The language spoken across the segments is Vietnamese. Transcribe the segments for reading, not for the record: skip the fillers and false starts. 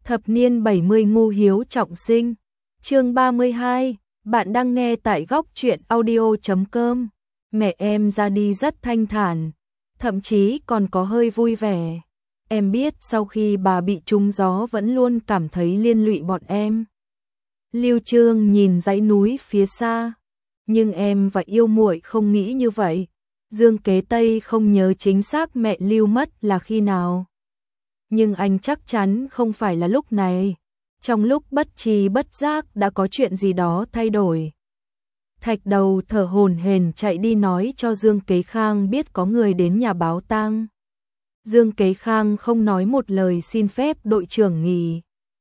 Thập niên 70 ngu hiếu trọng sinh. Chương 32, bạn đang nghe tại góc truyện audio.com. Mẹ em ra đi rất thanh thản, thậm chí còn có hơi vui vẻ. Em biết sau khi bà bị trúng gió vẫn luôn cảm thấy liên lụy bọn em. Lưu Trương nhìn dãy núi phía xa, nhưng em và yêu muội không nghĩ như vậy. Dương Kế Tây không nhớ chính xác mẹ Lưu mất là khi nào, nhưng anh chắc chắn không phải là lúc này. Trong lúc bất tri bất giác đã có chuyện gì đó thay đổi. Thạch Đầu thở hổn hển chạy đi nói cho Dương Kế Khang biết có người đến nhà báo tang. Dương Kế Khang không nói một lời xin phép đội trưởng nghỉ.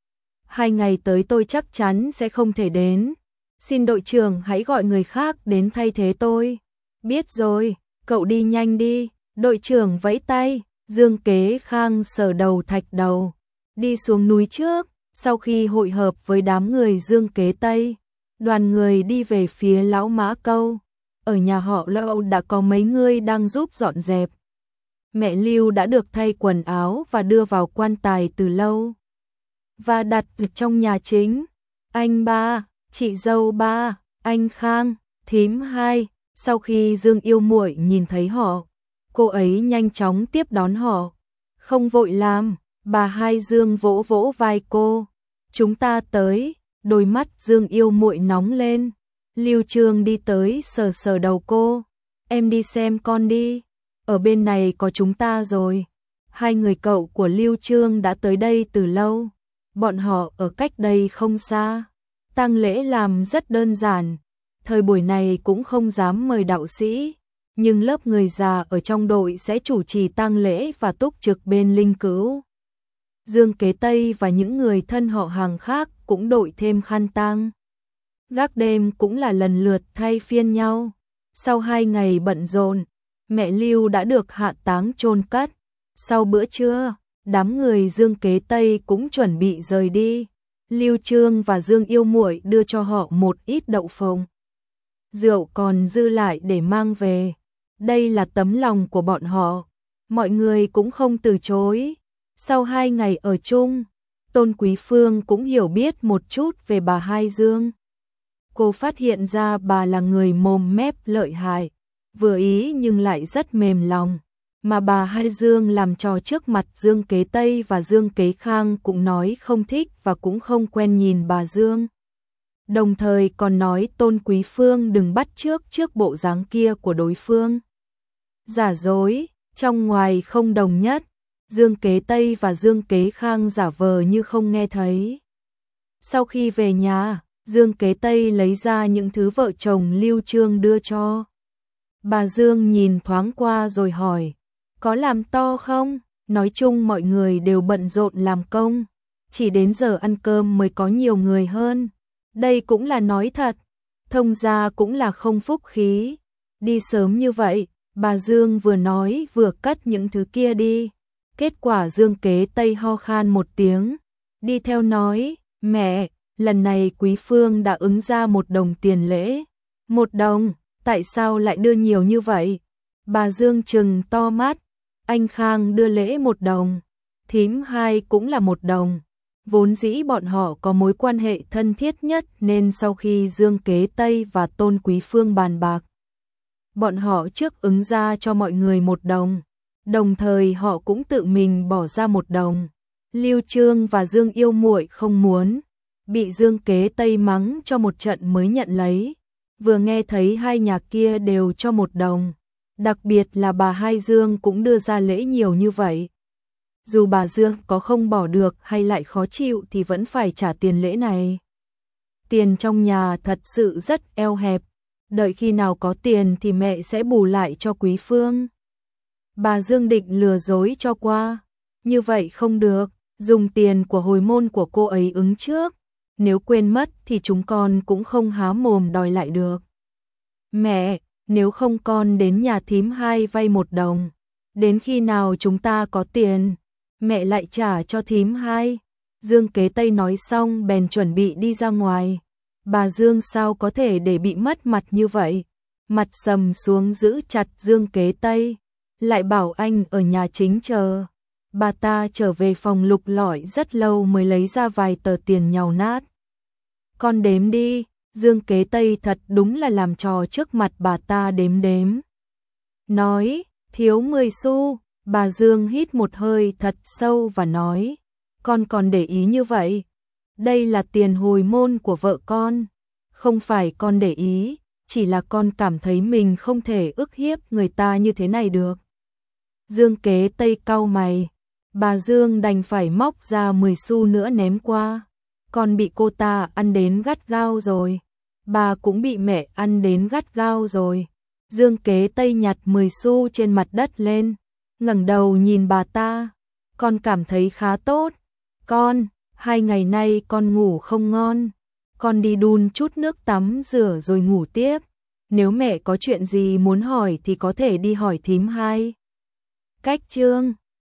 2 ngày tới tôi chắc chắn sẽ không thể đến. Xin đội trưởng hãy gọi người khác đến thay thế tôi. Biết rồi, cậu đi nhanh đi. Đội trưởng vẫy tay. Dương Kế Khang sờ đầu Thạch Đầu, đi xuống núi trước. Sau khi hội hợp với đám người Dương Kế Tây, đoàn người đi về phía Lão Mã Câu. Ở nhà họ Lão đã có mấy người đang giúp dọn dẹp. Mẹ Lưu đã được thay quần áo và đưa vào quan tài từ lâu và đặt trong nhà chính. Anh ba, chị dâu ba, anh Khang, thím hai. Sau khi Dương yêu muội nhìn thấy họ, cô ấy nhanh chóng tiếp đón họ. Không vội làm, bà hai Dương vỗ vỗ vai cô. Chúng ta tới. Đôi mắt Dương yêu muội nóng lên. Lưu Trương đi tới sờ sờ đầu cô. Em đi xem con đi. Ở bên này có chúng ta rồi. 2 người cậu của Lưu Trương đã tới đây từ lâu. Bọn họ ở cách đây không xa. Tang lễ làm rất đơn giản. Thời buổi này cũng không dám mời đạo sĩ, nhưng lớp người già ở trong đội sẽ chủ trì tang lễ và túc trực bên linh cữu. Dương Kế Tây và những người thân họ hàng khác cũng đội thêm khăn tang. Gác đêm cũng là lần lượt thay phiên nhau. Sau 2 ngày bận rộn, mẹ Lưu đã được hạ táng chôn cất. Sau bữa trưa, đám người Dương Kế Tây cũng chuẩn bị rời đi. Lưu Trương và Dương yêu muội đưa cho họ một ít đậu phộng. Rượu còn dư lại để mang về. Đây là tấm lòng của bọn họ. Mọi người cũng không từ chối. Sau 2 ngày ở chung, Tôn Quý Phương cũng hiểu biết một chút về bà hai Dương. Cô phát hiện ra bà là người mồm mép lợi hại, vừa ý nhưng lại rất mềm lòng. Mà bà hai Dương làm trò trước mặt Dương Kế Tây và Dương Kế Khang cũng nói không thích và cũng không quen nhìn bà Dương. Đồng thời còn nói Tôn Quý Phương đừng bắt chước trước bộ dáng kia của đối phương. Giả dối, trong ngoài không đồng nhất. Dương Kế Tây và Dương Kế Khang giả vờ như không nghe thấy. Sau khi về nhà, Dương Kế Tây lấy ra những thứ vợ chồng Lưu Trương đưa cho. Bà Dương nhìn thoáng qua rồi hỏi, có làm to không? Nói chung mọi người đều bận rộn làm công, chỉ đến giờ ăn cơm mới có nhiều người hơn. Đây cũng là nói thật, thông gia cũng là không phúc khí. Đi sớm như vậy, bà Dương vừa nói vừa cất những thứ kia đi. Kết quả Dương Kế Tây ho khan một tiếng, đi theo nói, mẹ, lần này Quý Phương đã ứng ra 1 đồng tiền lễ. 1 đồng, tại sao lại đưa nhiều như vậy? Bà Dương trừng to mắt, anh Khang đưa lễ 1 đồng, thím hai cũng là 1 đồng. Vốn dĩ bọn họ có mối quan hệ thân thiết nhất nên sau khi Dương Kế Tây và Tôn Quý Phương bàn bạc, bọn họ trước ứng ra cho mọi người 1 đồng. Đồng thời họ cũng tự mình bỏ ra 1 đồng. Lưu Trương và Dương yêu muội không muốn, bị Dương Kế Tây mắng cho một trận mới nhận lấy. Vừa nghe thấy 2 nhà kia đều cho 1 đồng, đặc biệt là bà hai Dương cũng đưa ra lễ nhiều như vậy. Dù bà Dương có không bỏ được hay lại khó chịu thì vẫn phải trả tiền lễ này. Tiền trong nhà thật sự rất eo hẹp, đợi khi nào có tiền thì mẹ sẽ bù lại cho Quý Phương. Bà Dương định lừa dối cho qua, như vậy không được, dùng tiền của hồi môn của cô ấy ứng trước, nếu quên mất thì chúng con cũng không há mồm đòi lại được. Mẹ, nếu không con đến nhà thím hai vay 1 đồng, đến khi nào chúng ta có tiền, mẹ lại trả cho thím hai. Dương Kế Tây nói xong bèn chuẩn bị đi ra ngoài. Bà Dương sao có thể để bị mất mặt như vậy, mặt sầm xuống giữ chặt Dương Kế Tây, lại bảo anh ở nhà chính chờ. Bà ta trở về phòng lục lọi rất lâu mới lấy ra vài tờ tiền nhàu nát. Con đếm đi, Dương Kế Tây thật đúng là làm trò trước mặt bà ta đếm đếm. Nói, thiếu 10 xu, bà Dương hít một hơi thật sâu và nói, con còn để ý như vậy? Đây là tiền hồi môn của vợ con. Không phải con để ý, chỉ là con cảm thấy mình không thể ức hiếp người ta như thế này được. Dương Kế Tây cau mày, bà Dương đành phải móc ra 10 xu nữa ném qua. Con bị cô ta ăn đến gắt gao rồi. Bà cũng bị mẹ ăn đến gắt gao rồi. Dương Kế Tây nhặt 10 xu trên mặt đất lên, ngẩng đầu nhìn bà ta. Con cảm thấy khá tốt. Con, 2 ngày nay con ngủ không ngon. Con đi đun chút nước tắm rửa rồi ngủ tiếp. Nếu mẹ có chuyện gì muốn hỏi thì có thể đi hỏi thím hai. Cách chương